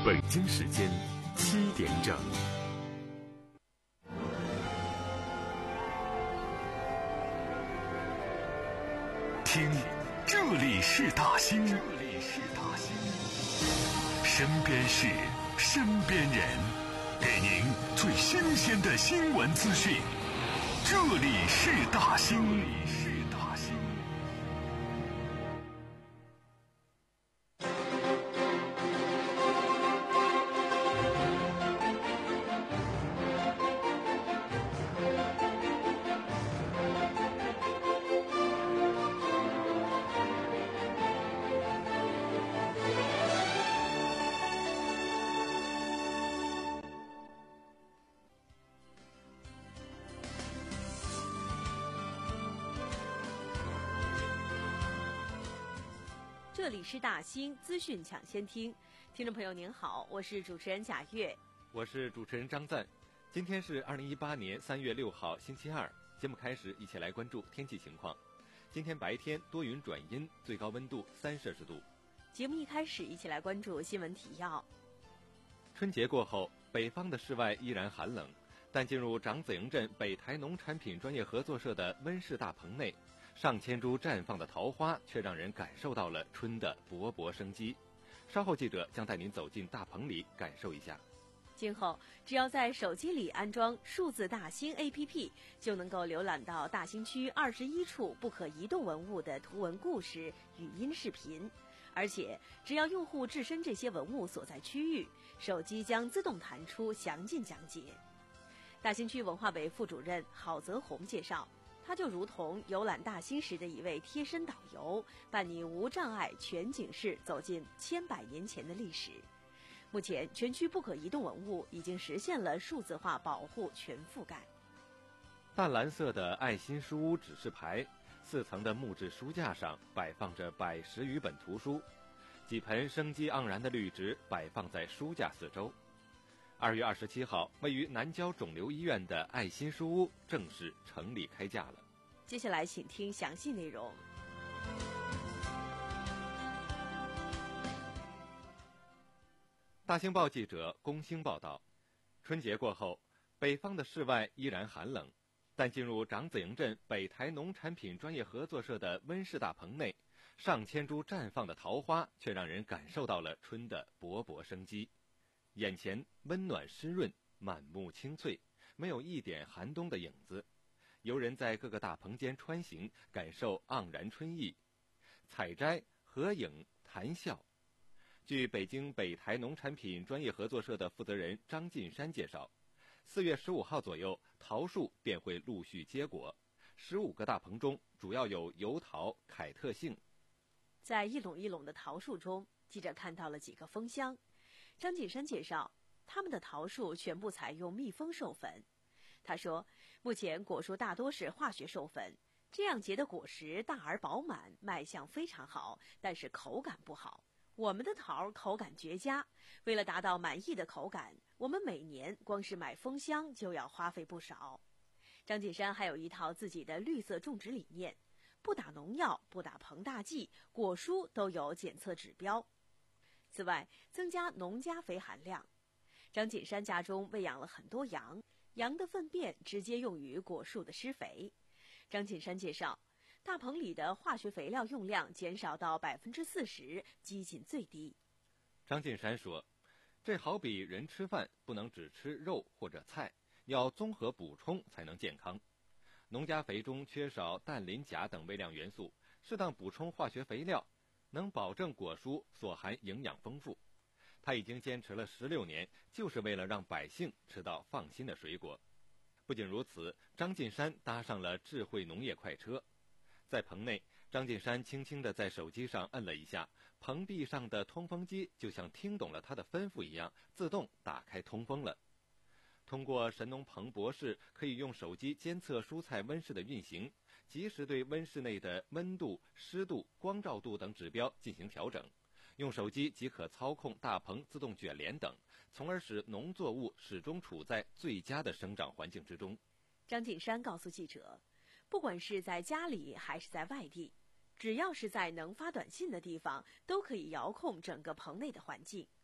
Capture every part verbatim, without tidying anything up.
北京时间七点整。听，这里是大兴，这里是大兴，身边事，身边人，给您最新鲜的新闻资讯。这里是大兴，这里是大兴。 这里是大兴资讯抢先听，听众朋友您好，我是主持人贾月， 我是主持人张赞。今天是二零一八年三月六号星期二，节目开始，一起来关注天气情况。今天白天多云转阴，最高温度三摄氏度。 节目一开始，一起来关注新闻提要。 春节过后，北方的室外依然寒冷，但进入长子营镇北台农产品专业合作社的温室大棚内，上千株绽放的桃花却让人感受到了春的勃勃生机。稍后记者将带您走进大棚里感受一下。 今后只要在手机里安装数字大兴 A P P， 就能够浏览到大兴区二十一处不可移动文物的图文故事、语音视频。而且只要用户置身这些文物所在区域，手机将自动弹出详尽讲解。大兴区文化委副主任郝泽红介绍，他就如同游览大兴时的一位贴身导游，伴你无障碍全景式走进千百年前的历史。目前全区不可移动文物已经实现了数字化保护全覆盖。 淡蓝色的爱心书屋指示牌，四层的木质书架上摆放着百十余本图书，几盆生机盎然的绿植摆放在书架四周。二月二十七号，位于南郊肿瘤医院的爱心书屋正式成立开架了。 接下来请听详细内容。 大兴报记者龚兴报道，春节过后，北方的室外依然寒冷，但进入长子营镇北台农产品专业合作社的温室大棚内，上千株绽放的桃花却让人感受到了春的勃勃生机。眼前温暖湿润，满目青翠，没有一点寒冬的影子。游人在各个大棚间穿行，感受盎然春意，采摘、合影、谈笑。据北京北台农产品专业合作社的负责人张进山介绍，四月十五号左右，桃树便会陆续结果。十五个大棚中，主要有油桃、凯特杏。 在一垄一垄的桃树中，记者看到了几个蜂箱。张进山介绍，他们的桃树全部采用蜜蜂授粉。他说，目前果树大多是化学授粉，这样结的果实大而饱满，卖相非常好，但是口感不好。我们的桃口感绝佳，为了达到满意的口感，我们每年光是买蜂箱就要花费不少。张进山还有一套自己的绿色种植理念，不打农药，不打膨大剂，果蔬都有检测指标。此外，增加农家肥含量。张进山家中喂养了很多羊，羊的粪便直接用于果树的施肥。张进山介绍，大棚里的化学肥料用量减少到百分之四十，几近最低。 张进山说，这好比人吃饭不能只吃肉或者菜，要综合补充才能健康。农家肥中缺少氮、磷、钾等微量元素，适当补充化学肥料，能保证果蔬所含营养丰富。他已经坚持了十六年，就是为了让百姓吃到放心的水果。不仅如此，张进山搭上了智慧农业快车。在棚内，张进山轻轻地在手机上摁了一下，棚壁上的通风机就像听懂了他的吩咐一样，自动打开通风了。通过神农棚博士可以用手机监测蔬菜温室的运行，及时对温室内的温度、湿度、光照度等指标进行调整。用手机即可操控大棚自动卷帘等，从而使农作物始终处在最佳的生长环境之中。 张进山告诉记者，不管是在家里还是在外地，只要是在能发短信的地方，都可以遥控整个棚内的环境。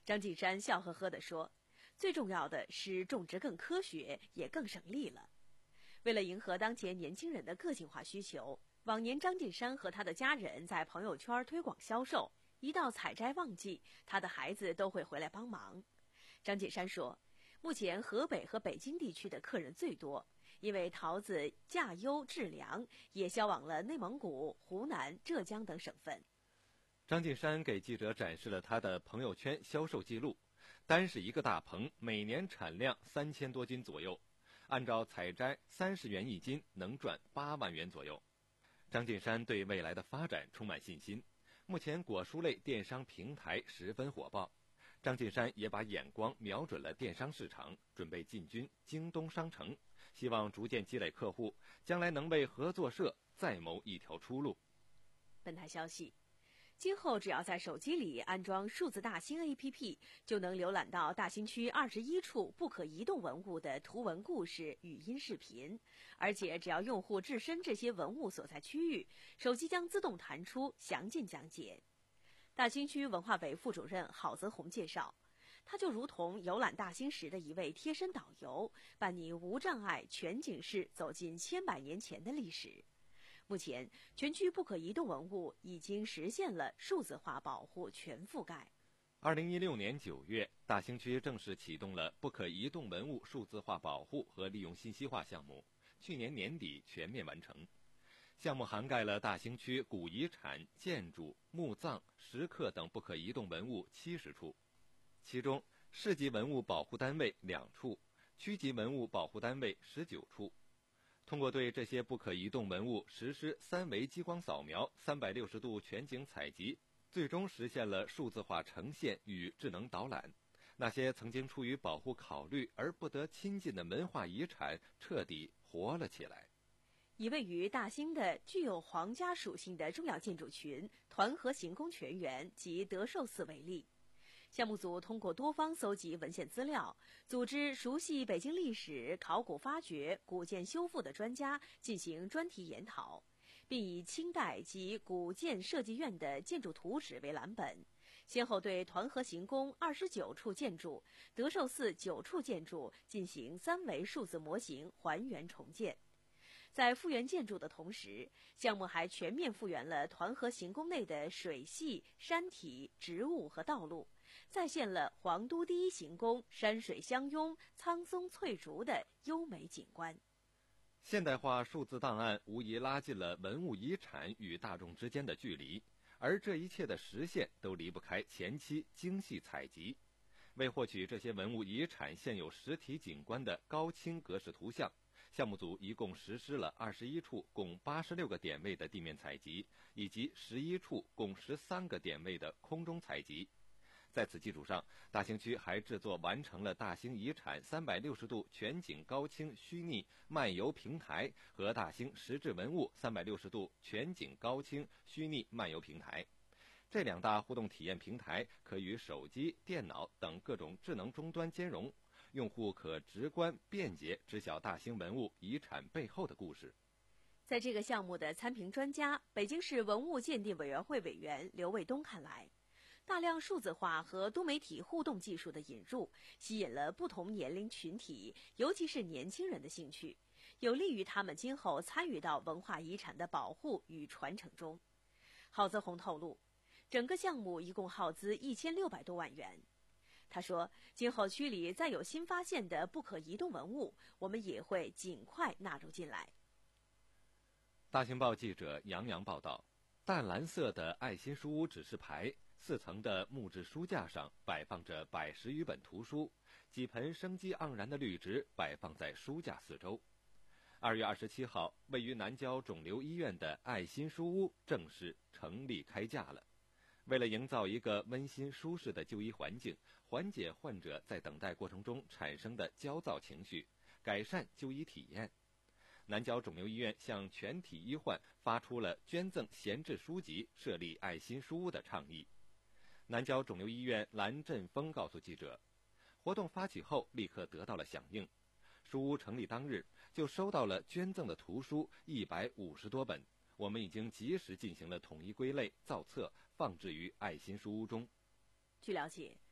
张景山笑呵呵地说，最重要的是种植更科学，也更省力了。为了迎合当前年轻人的个性化需求，往年张景山和他的家人在朋友圈推广销售，一到采摘旺季，他的孩子都会回来帮忙。张景山说，目前河北和北京地区的客人最多，因为桃子价优质良，也销往了内蒙古、湖南、浙江等省份。 张景山给记者展示了他的朋友圈销售记录，单是一个大棚，每年产量三千多斤左右，按照采摘三十元一斤，能赚八万元左右。张景山对未来的发展充满信心。目前果蔬类电商平台十分火爆，张景山也把眼光瞄准了电商市场，准备进军京东商城，希望逐渐积累客户，将来能为合作社再谋一条出路。 本台消息，今后只要在手机里安装数字大兴 A P P， 就能浏览到大兴区二十一处不可移动文物的图文故事、语音视频，而且只要用户置身这些文物所在区域，手机将自动弹出详尽讲解。大兴区文化委副主任郝泽红介绍，他就如同游览大兴时的一位贴身导游，伴你无障碍全景式走进千百年前的历史。目前，全区不可移动文物已经实现了数字化保护全覆盖。 二零一六年九月，大兴区正式启动了不可移动文物数字化保护和利用信息化项目，去年年底全面完成。项目涵盖了大兴区古遗产、建筑、墓葬、石刻等不可移动文物七十处，其中市级文物保护单位两处，区级文物保护单位十九处。通过对这些不可移动文物实施三维激光扫描、三百六十度全景采集，最终实现了数字化呈现与智能导览。那些曾经出于保护考虑而不得亲近的文化遗产彻底活了起来。 以位于大兴的具有皇家属性的重要建筑群团河行宫全园及德寿寺为例，项目组通过多方搜集文献资料，组织熟悉北京历史、考古发掘、古建修复的专家进行专题研讨，并以清代及古建设计院的建筑图纸为蓝本，先后对团河行宫二十九处建筑、德寿寺九处建筑进行三维数字模型还原重建。在复原建筑的同时，项目还全面复原了团河行宫内的水系、山体、植物和道路，再现了皇都第一行宫山水相拥、苍松翠竹的优美景观。 现代化数字档案无疑拉近了文物遗产与大众之间的距离，而这一切的实现都离不开前期精细采集。为获取这些文物遗产现有实体景观的高清格式图像，项目组一共实施了二十一处共八十六个点位的地面采集，以及十一处共十三个点位的空中采集。在此基础上，大兴区还制作完成了大兴遗产三百六十度全景高清虚拟漫游平台和大兴石质文物三百六十度全景高清虚拟漫游平台。这两大互动体验平台可与手机、电脑等各种智能终端兼容，用户可直观便捷知晓大兴文物遗产背后的故事。 在这个项目的参评专家、北京市文物鉴定委员会委员刘卫东看来，大量数字化和多媒体互动技术的引入，吸引了不同年龄群体，尤其是年轻人的兴趣，有利于他们今后参与到文化遗产的保护与传承中。郝泽红透露，整个项目一共耗资一千六百多万元。他说，今后区里再有新发现的不可移动文物，我们也会尽快纳入进来。 大兴报记者杨洋报道，淡蓝色的爱心书屋指示牌，四层的木质书架上摆放着百十余本图书，几盆生机盎然的绿植摆放在书架四周。二月二十七号，位于南郊肿瘤医院的爱心书屋正式成立开架了。为了营造一个温馨舒适的就医环境，缓解患者在等待过程中产生的焦躁情绪，改善就医体验，南郊肿瘤医院向全体医患发出了捐赠闲置书籍、设立爱心书屋的倡议。南郊肿瘤医院蓝振峰告诉记者，活动发起后立刻得到了响应，书屋成立当日就收到了捐赠的图书一百五十多本，我们已经及时进行了统一归类、造册，放置于爱心书屋中。 据了解，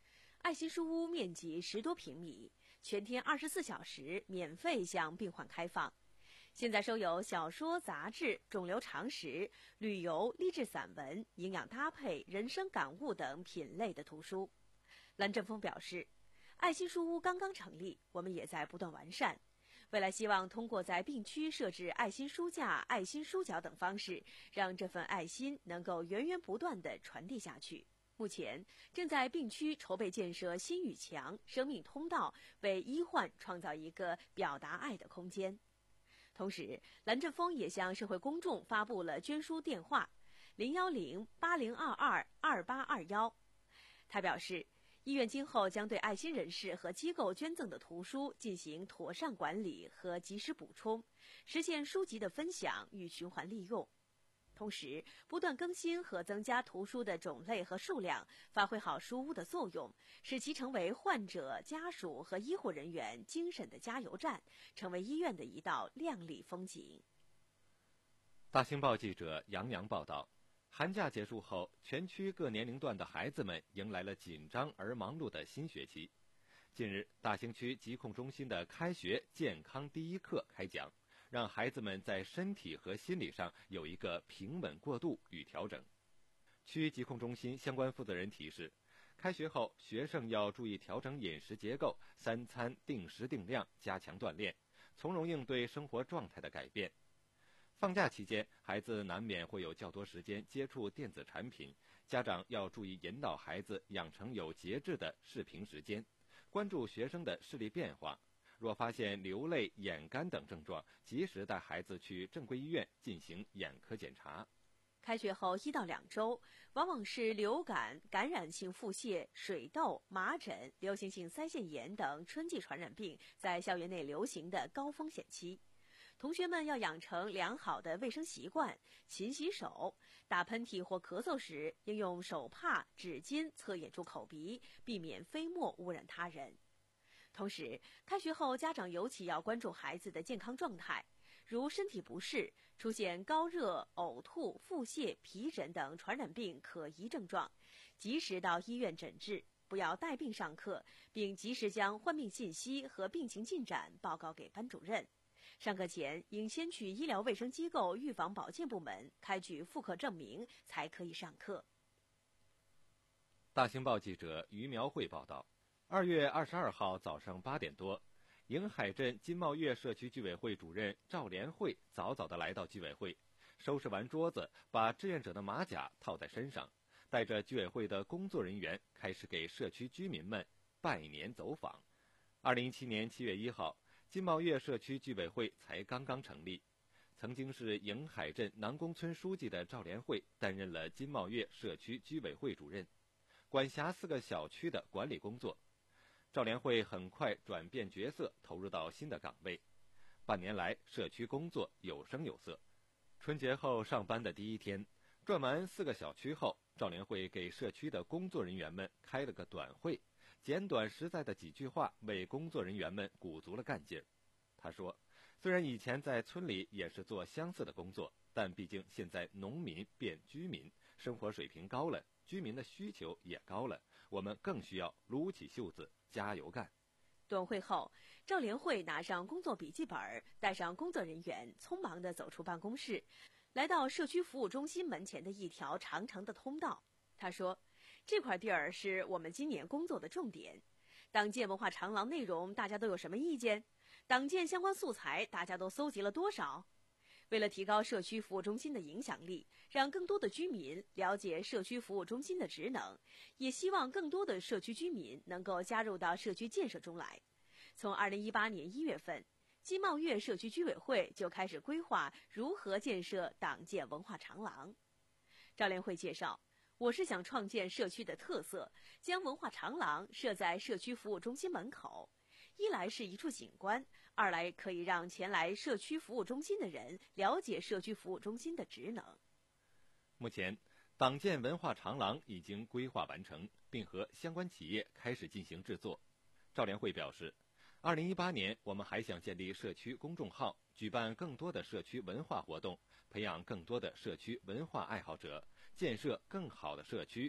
爱心书屋面积十多平米，全天二十四小时免费向病患开放。现在收有小说、杂志、肿瘤常识、旅游、励志散文、营养搭配、人生感悟等品类的图书。蓝正峰表示，爱心书屋刚刚成立，我们也在不断完善。未来希望通过在病区设置爱心书架、爱心书角等方式，让这份爱心能够源源不断地传递下去。目前正在病区筹备建设心语墙、生命通道，为医患创造一个表达爱的空间。同时，蓝正峰也向社会公众发布了捐书电话零幺零八零二二二八二幺。他表示，医院今后将对爱心人士和机构捐赠的图书进行妥善管理和及时补充，实现书籍的分享与循环利用。同时，不断更新和增加图书的种类和数量，发挥好书屋的作用，使其成为患者、家属和医护人员精神的加油站，成为医院的一道亮丽风景。 大新报记者杨洋报道，寒假结束后，全区各年龄段的孩子们迎来了紧张而忙碌的新学期。近日，大兴区疾控中心的开学健康第一课开讲，让孩子们在身体和心理上有一个平稳过渡与调整。区疾控中心相关负责人提示，开学后学生要注意调整饮食结构，三餐定时定量，加强锻炼，从容应对生活状态的改变。放假期间，孩子难免会有较多时间接触电子产品，家长要注意引导孩子养成有节制的视频时间，关注学生的视力变化。若发现流泪、眼干等症状，及时带孩子去正规医院进行眼科检查。 开学后一到两周，往往是流感、感染性腹泻、水痘、麻疹、流行性腮腺炎等春季传染病在校园内流行的高风险期。同学们要养成良好的卫生习惯，勤洗手，打喷嚏或咳嗽时应用手帕、纸巾侧掩住口鼻，避免飞沫污染他人。同时，开学后家长尤其要关注孩子的健康状态，如身体不适、出现高热、呕吐、腹泻、皮疹等传染病可疑症状，及时到医院诊治，不要带病上课，并及时将患病信息和病情进展报告给班主任。上课前应先去医疗卫生机构预防保健部门开具复课证明，才可以上课。 大兴报记者于苗慧报道，二月二十二号早上八点多，迎海镇金茂月社区居委会主任赵连慧早早地来到居委会，收拾完桌子，把志愿者的马甲套在身上，带着居委会的工作人员开始给社区居民们拜年走访。二零一七年七月一号，金茂月社区居委会才刚刚成立，曾经是迎海镇南宫村书记的赵连慧担任了金茂月社区居委会主任，管辖四个小区的管理工作。赵连慧很快转变角色，投入到新的岗位。半年来，社区工作有声有色。春节后上班的第一天，转完四个小区后，赵连慧给社区的工作人员们开了个短会，简短实在的几句话为工作人员们鼓足了干劲儿。他说，虽然以前在村里也是做相似的工作，但毕竟现在农民变居民，生活水平高了，居民的需求也高了，我们更需要撸起袖子加油干。 短会后，赵连慧拿上工作笔记本，带上工作人员，匆忙地走出办公室，来到社区服务中心门前的一条长长的通道。他说，这块地儿是我们今年工作的重点。党建文化长廊内容大家都有什么意见？党建相关素材大家都搜集了多少？为了提高社区服务中心的影响力，让更多的居民了解社区服务中心的职能，也希望更多的社区居民能够加入到社区建设中来。从二零一八年一月份，金茂月社区居委会就开始规划如何建设党建文化长廊。赵连慧介绍，我是想创建社区的特色，将文化长廊设在社区服务中心门口，一来是一处景观，二来可以让前来社区服务中心的人了解社区服务中心的职能。 目前，党建文化长廊已经规划完成，并和相关企业开始进行制作。赵连慧表示，二零一八年我们还想建立社区公众号，举办更多的社区文化活动，培养更多的社区文化爱好者，建设更好的社区。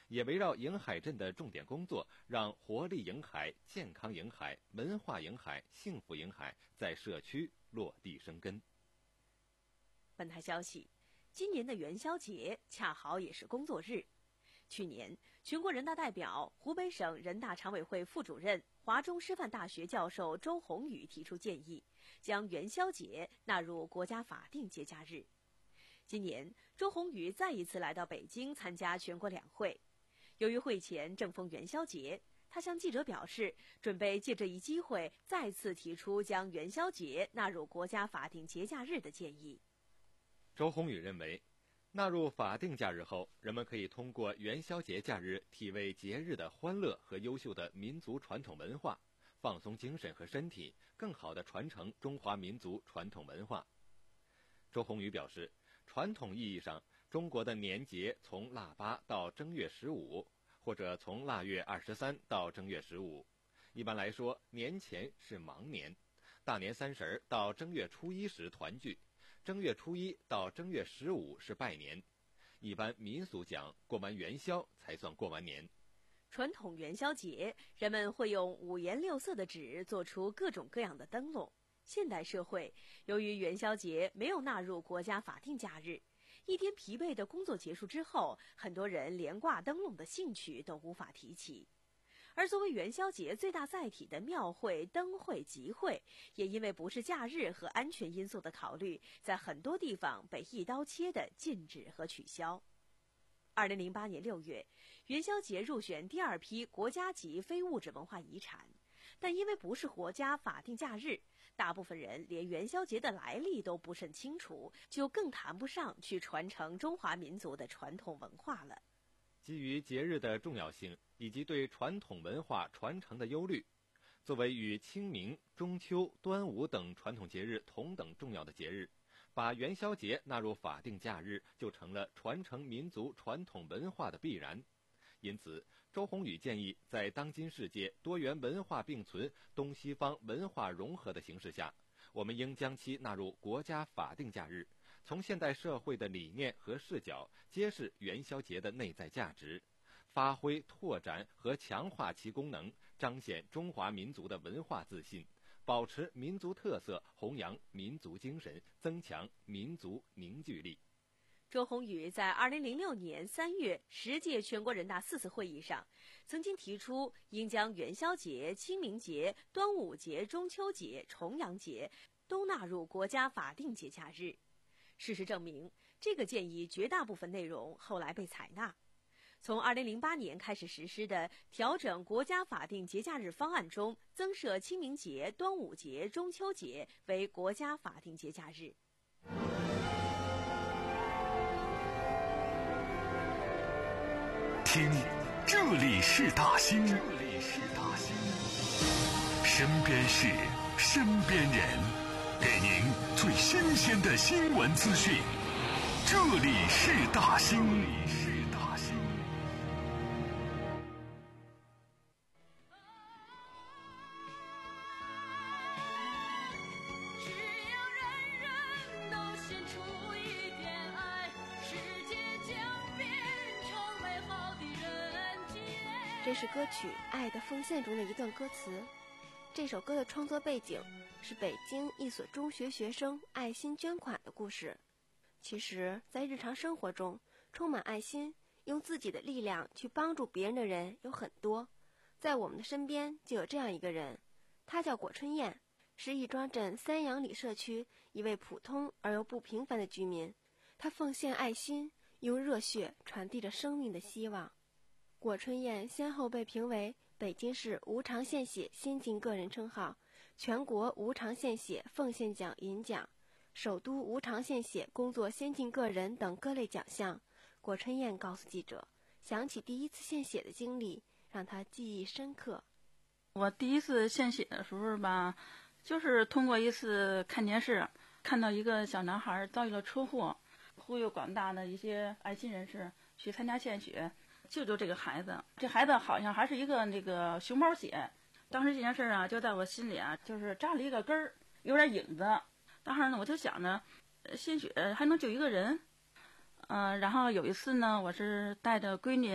也围绕迎海镇的重点工作，让活力迎海、健康迎海、文化迎海、幸福迎海在社区落地生根。 本台消息，今年的元宵节恰好也是工作日。去年，全国人大代表、湖北省人大常委会副主任、华中师范大学教授周鸿宇提出建议，将元宵节纳入国家法定节假日。今年，周鸿宇再一次来到北京参加全国两会。由于会前正逢元宵节，他向记者表示，准备借这一机会再次提出将元宵节纳入国家法定节假日的建议。 周鸿宇认为，纳入法定假日后，人们可以通过元宵节假日体味节日的欢乐和优秀的民族传统文化，放松精神和身体，更好地传承中华民族传统文化。周鸿宇表示，传统意义上，中国的年节从腊八到正月十五，或者从腊月二十三到正月十五。一般来说，年前是忙年，大年三十到正月初一时团聚，正月初一到正月十五是拜年。一般民俗讲，过完元宵才算过完年。 传统元宵节，人们会用五颜六色的纸做出各种各样的灯笼。现代社会，由于元宵节没有纳入国家法定假日，一天疲惫的工作结束之后，很多人连挂灯笼的兴趣都无法提起。而作为元宵节最大载体的庙会、灯会、集会，也因为不是假日和安全因素的考虑，在很多地方被一刀切的禁止和取消。二零零八年六月，元宵节入选第二批国家级非物质文化遗产，但因为不是国家法定假日，大部分人连元宵节的来历都不甚清楚，就更谈不上去传承中华民族的传统文化了。 基于节日的重要性以及对传统文化传承的忧虑，作为与清明、中秋、端午等传统节日同等重要的节日，把元宵节纳入法定假日就成了传承民族传统文化的必然。因此，周鸿宇建议，在当今世界多元文化并存、东西方文化融合的形势下，我们应将其纳入国家法定假日，从现代社会的理念和视角揭示元宵节的内在价值，发挥、拓展和强化其功能，彰显中华民族的文化自信，保持民族特色，弘扬民族精神，增强民族凝聚力。 周鸿宇在二零零六年三月十届全国人大四次会议上，曾经提出应将元宵节、清明节、端午节、中秋节、重阳节都纳入国家法定节假日。事实证明，这个建议绝大部分内容后来被采纳。从二零零八年开始实施的调整国家法定节假日方案中，增设清明节、端午节、中秋节为国家法定节假日。 听，这里是大兴，这里是大兴，身边事，身边人，给您最新鲜的新闻资讯。这里是大兴，这里是大兴。 这是歌曲《爱的奉献》中的一段歌词。这首歌的创作背景是北京一所中学学生爱心捐款的故事。其实，在日常生活中，充满爱心，用自己的力量去帮助别人的人有很多。在我们的身边就有这样一个人，他叫果春燕，是亦庄镇三阳里社区一位普通而又不平凡的居民。他奉献爱心，用热血传递着生命的希望。果春燕先后被评为北京市无偿献血先进个人称号、全国无偿献血奉献奖银奖、首都无偿献血工作先进个人等各类奖项。果春燕告诉记者，想起第一次献血的经历，让她记忆深刻。 我第一次献血的时候吧，就是通过一次看电视，看到一个小男孩遭遇了车祸，呼吁广大的一些爱心人士去参加献血，救救这个孩子。这孩子好像还是一个那个熊猫血，当时这件事啊，就在我心里啊，就是扎了一个根儿，有点影子。当时呢，我就想着，献血还能救一个人。嗯、呃，然后有一次呢，我是带着闺女啊，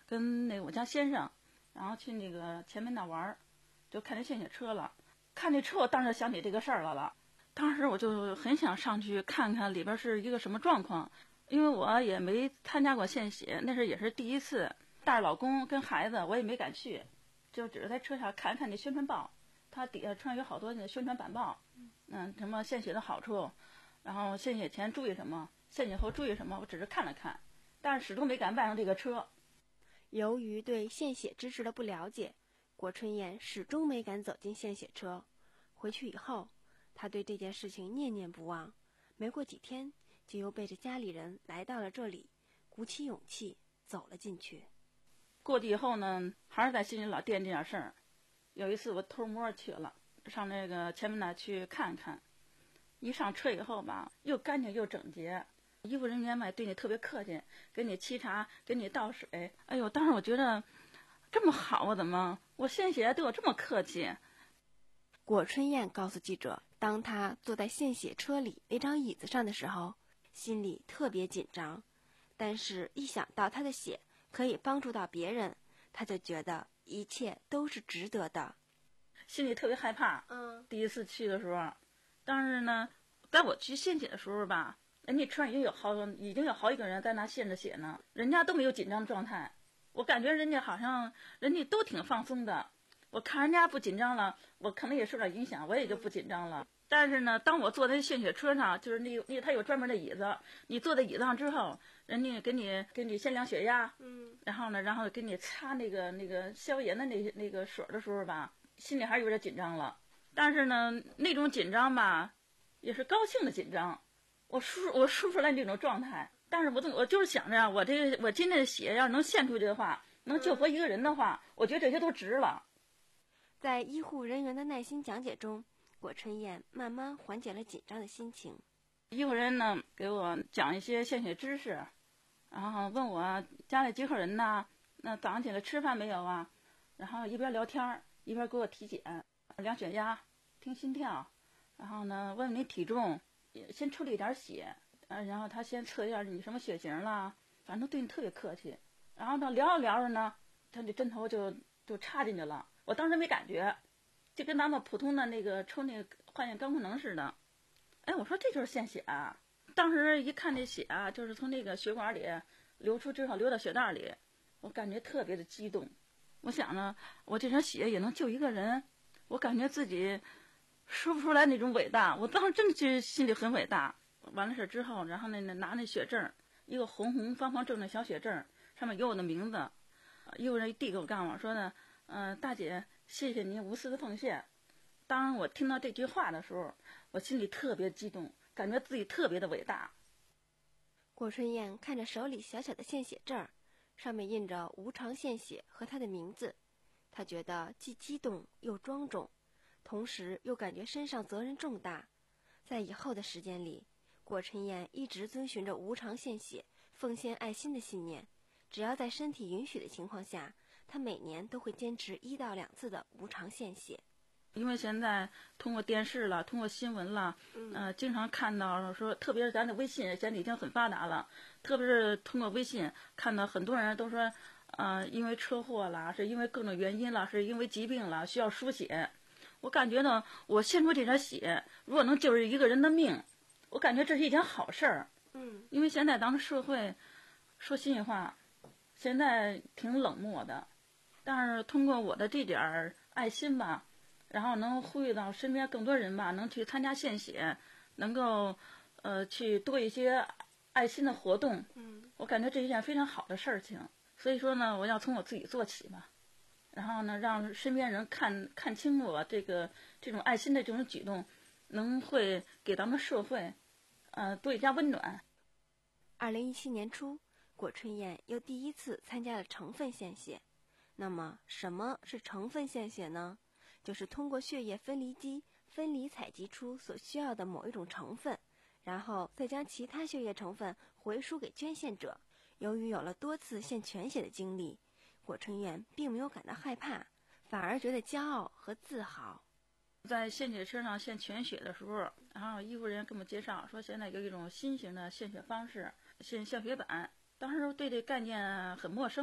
跟那个我家先生，然后去那个前门那玩儿，就看见献血车了。看这车，我当时想起这个事儿来了。当时我就很想上去看看里边是一个什么状况，因为我也没参加过献血，那是也是第一次，带着老公跟孩子，我也没敢去，就只是在车上看看那宣传报，它底下穿有好多那宣传板报，嗯，什么献血的好处，然后献血前注意什么，献血后注意什么，我只是看了看，但是始终没敢迈上这个车。 由于对献血知识的不了解，郭春燕始终没敢走进献血车。回去以后，她对这件事情念念不忘，没过几天就又背着家里人来到了这里，鼓起勇气走了进去。 过去以后呢，还是在心里老惦记点事儿。有一次我偷摸去了，上那个前门那去看看，一上车以后吧，又干净又整洁，医护人员嘛对你特别客气，给你沏茶，给你倒水。哎呦，当时我觉得这么好啊，怎么我献血对我这么客气？ 郭春燕告诉记者，当她坐在献血车里那张椅子上的时候，心里特别紧张，但是一想到她的血可以帮助到别人，她就觉得一切都是值得的， 心里特别害怕。 嗯， 第一次去的时候，但是呢，在我去献血的时候吧，人家车上已经有好已经有好几个人在那献着血呢，人家都没有紧张状态，我感觉人家好像人家都挺放松的。我看人家不紧张了，我可能也受点影响，我也就不紧张了。但是呢，当我坐在献血车上，就是那个那个他有专门的椅子，你坐在椅子上之后，人家给你给你先量血压， 嗯， 然后呢，然后给你擦那个那个消炎的那那个水的时候吧，心里还是有点紧张了。但是呢，那种紧张吧，也是高兴的紧张，我说我说不出来那种状态。但是我我就是想着，我这个我今天的血要是能献出去的话，能救活一个人的话，我觉得这些都值了。 在医护人员的耐心讲解中，郭春燕慢慢缓解了紧张的心情。 医护人呢给我讲一些献血知识，然后问我家里几口人呢，那早上起来吃饭没有啊？然后一边聊天一边给我体检，量血压，听心跳，然后呢问问你体重，先抽了一点血，呃，然后他先测一下你什么血型啦，反正对你特别客气。然后呢聊着聊着呢，他这针头就就插进去了。我当时没感觉，就跟咱们普通的那个抽那个化验肝功能似的。哎，我说这就是献血啊！当时一看这血啊，就是从那个血管里流出之后流到血袋里，我感觉特别的激动。我想呢，我这点血也能救一个人，我感觉自己说不出来那种伟大。我当时真的觉得心里很伟大。完了事之后，然后呢拿那血证，一个红红方方正的小血证，上面有我的名字。医护人一递给我干我说呢。嗯、呃，大姐，谢谢您无私的奉献。当我听到这句话的时候，我心里特别激动，感觉自己特别的伟大。 郭春燕看着手里小小的献血证，上面印着无偿献血和她的名字，她觉得既激动又庄重，同时又感觉身上责任重大。在以后的时间里，郭春燕一直遵循着无偿献血、奉献爱心的信念，只要在身体允许的情况下，他每年都会坚持一到两次的无偿献血。 因为现在通过电视了，通过新闻了，呃，经常看到说，特别是咱的微信现在已经很发达了，特别是通过微信看到很多人都说，呃，因为车祸啦，是因为各种原因了，是因为疾病了，需要输血。我感觉呢，我献出这点血，如果能救一个人的命，我感觉这是一件好事儿。 嗯， 因为现在咱们社会，说心里话，现在挺冷漠的。但是通过我的这点儿爱心吧，然后能呼吁到身边更多人吧，能去参加献血，能够呃去多一些爱心的活动。 嗯， 我感觉这是一件非常好的事情。所以说呢，我要从我自己做起嘛，然后呢，让身边人看看清我这个这种爱心的这种举动，能会给咱们社会呃多一加温暖。 二零一七年初，郭春燕又第一次参加了成分献血。那么什么是成分献血呢？就是通过血液分离机分离采集出所需要的某一种成分，然后再将其他血液成分回输给捐献者。由于有了多次献全血的经历，郭春燕并没有感到害怕，反而觉得骄傲和自豪。 在献血车上献全血的时候，然后医护人员给我们介绍说，现在有一种新型的献血方式，献象血板。当时对这概念很陌生，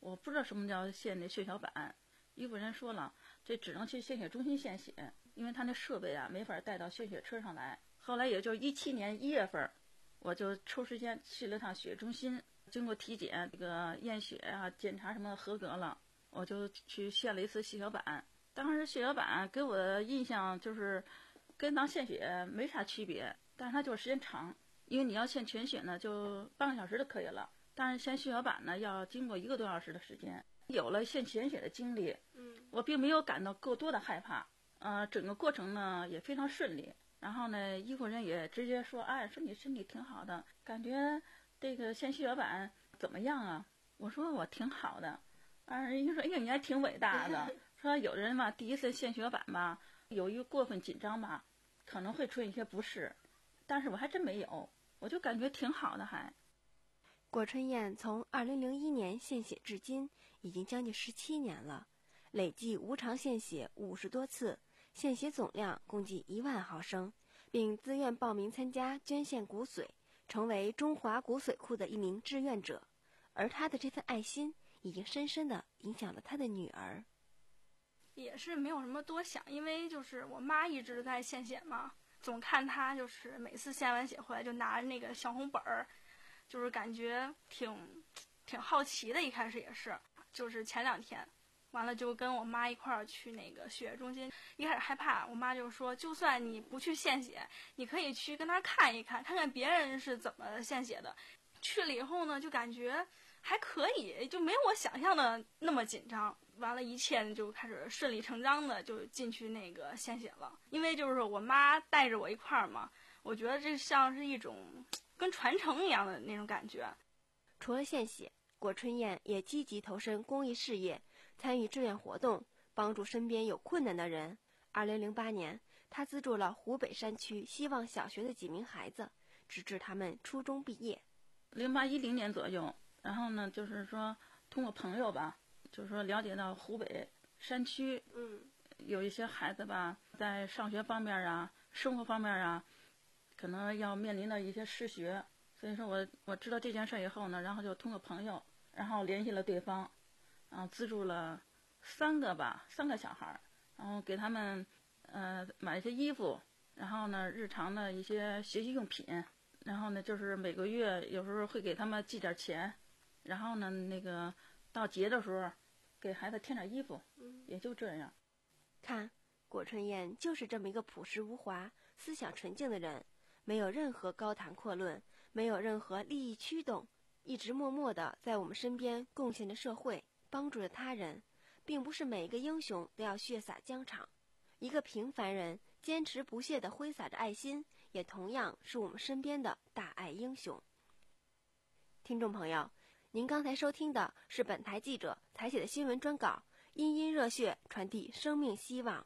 我不知道什么叫献那血小板。医护人员说了，这只能去献血中心献血，因为他那设备啊没法带到献血车上来。后来也就是一七年一月份，我就抽时间去了趟血液中心，经过体检，这个验血啊、检查什么合格了，我就去献了一次血小板。当时血小板给我的印象就是跟当献血没啥区别，但是它就是时间长，因为你要献全血呢，就半个小时就可以了，但是献血小板呢要经过一个多小时的时间。有了献全血的经历，嗯，我并没有感到过多的害怕，呃，整个过程呢也非常顺利。然后呢，医护人也直接说，哎，说你身体挺好的，感觉这个献血小板怎么样啊？我说我挺好的。啊，人家说，哎呀，你还挺伟大的。说有的人吧，第一次献血小板吧，有一个过分紧张吧，可能会出现一些不适，但是我还真没有，我就感觉挺好的还。 果春燕从二零零一年献血至今，已经将近十七年了，累计无偿献血五十多次，献血总量共计一万毫升，并自愿报名参加捐献骨髓，成为中华骨髓库的一名志愿者。而他的这份爱心，已经深深地影响了他的女儿。 也是没有什么多想，因为就是我妈一直在献血嘛，总看她就是每次献完血回来就拿着那个小红本儿。就是感觉挺挺好奇的，一开始也是，就是前两天，完了就跟我妈一块儿去那个血液中心。一开始害怕，我妈就说，就算你不去献血，你可以去跟那儿看一看，看看别人是怎么献血的。去了以后呢，就感觉还可以，就没有我想象的那么紧张。完了，一切就开始顺理成章的就进去那个献血了。因为就是我妈带着我一块儿嘛，我觉得这像是一种跟传承一样的那种感觉。 除了献血，果春燕也积极投身公益事业，参与志愿活动，帮助身边有困难的人。二零零八年，她资助了湖北山区希望小学的几名孩子，直至他们初中毕业。 零八一零年左右，然后呢，就是说通过朋友吧，就是说了解到湖北山区，嗯，有一些孩子吧，在上学方面啊、生活方面啊，可能要面临的一些失学，所以说我我知道这件事以后呢，然后就通过朋友，然后联系了对方，然后资助了三个吧，三个小孩，然后给他们呃买一些衣服，然后呢日常的一些学习用品，然后呢就是每个月有时候会给他们寄点钱，然后呢那个到节的时候给孩子添点衣服，也就这样。 看，果春燕就是这么一个朴实无华、思想纯净的人。没有任何高谈阔论，没有任何利益驱动，一直默默地在我们身边贡献着社会，帮助着他人。并不是每一个英雄都要血洒疆场，一个平凡人坚持不懈地挥洒着爱心，也同样是我们身边的大爱英雄。听众朋友，您刚才收听的是本台记者采写的新闻专稿，殷殷热血传递生命希望。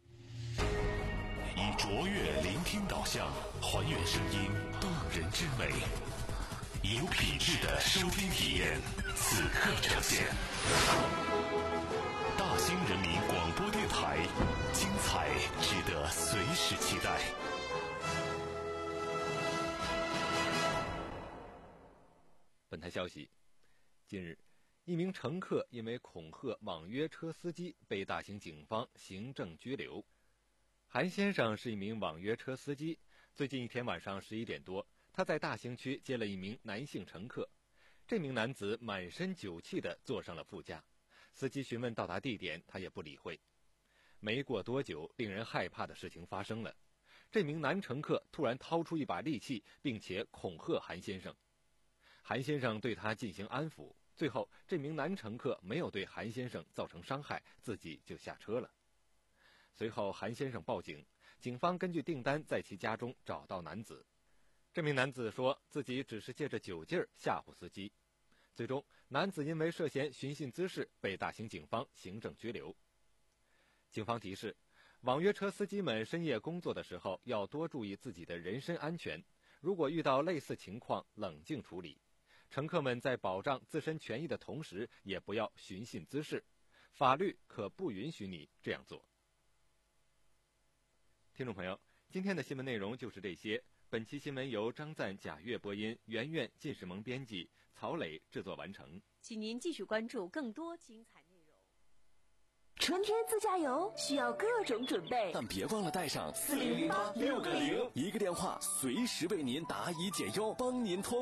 以卓越聆听导向，还原声音动人之美，有品质的收听体验，此刻呈现。大兴人民广播电台，精彩值得随时期待。 本台消息，近日，一名乘客因为恐吓网约车司机，被大兴警方行政拘留。韩先生是一名网约车司机，最近一天晚上十一点多，他在大兴区接了一名男性乘客。这名男子满身酒气地坐上了副驾，司机询问到达地点，他也不理会。没过多久，令人害怕的事情发生了，这名男乘客突然掏出一把利器，并且恐吓韩先生。韩先生对他进行安抚，最后这名男乘客没有对韩先生造成伤害，自己就下车了。随后韩先生报警，警方根据订单在其家中找到男子。这名男子说自己只是借着酒劲儿吓唬司机。最终，男子因为涉嫌寻衅滋事被大兴警方行政拘留。警方提示，网约车司机们深夜工作的时候要多注意自己的人身安全，如果遇到类似情况，冷静处理。乘客们在保障自身权益的同时，也不要寻衅滋事，法律可不允许你这样做。听众朋友，今天的新闻内容就是这些。 本期新闻由张赞、贾月播音，圆圆、靳世萌编辑，曹磊制作完成。 请您继续关注更多精彩内容。 春天自驾游需要各种准备， 但别忘了带上四零零八六个零，一个电话随时为您答疑解忧，帮您脱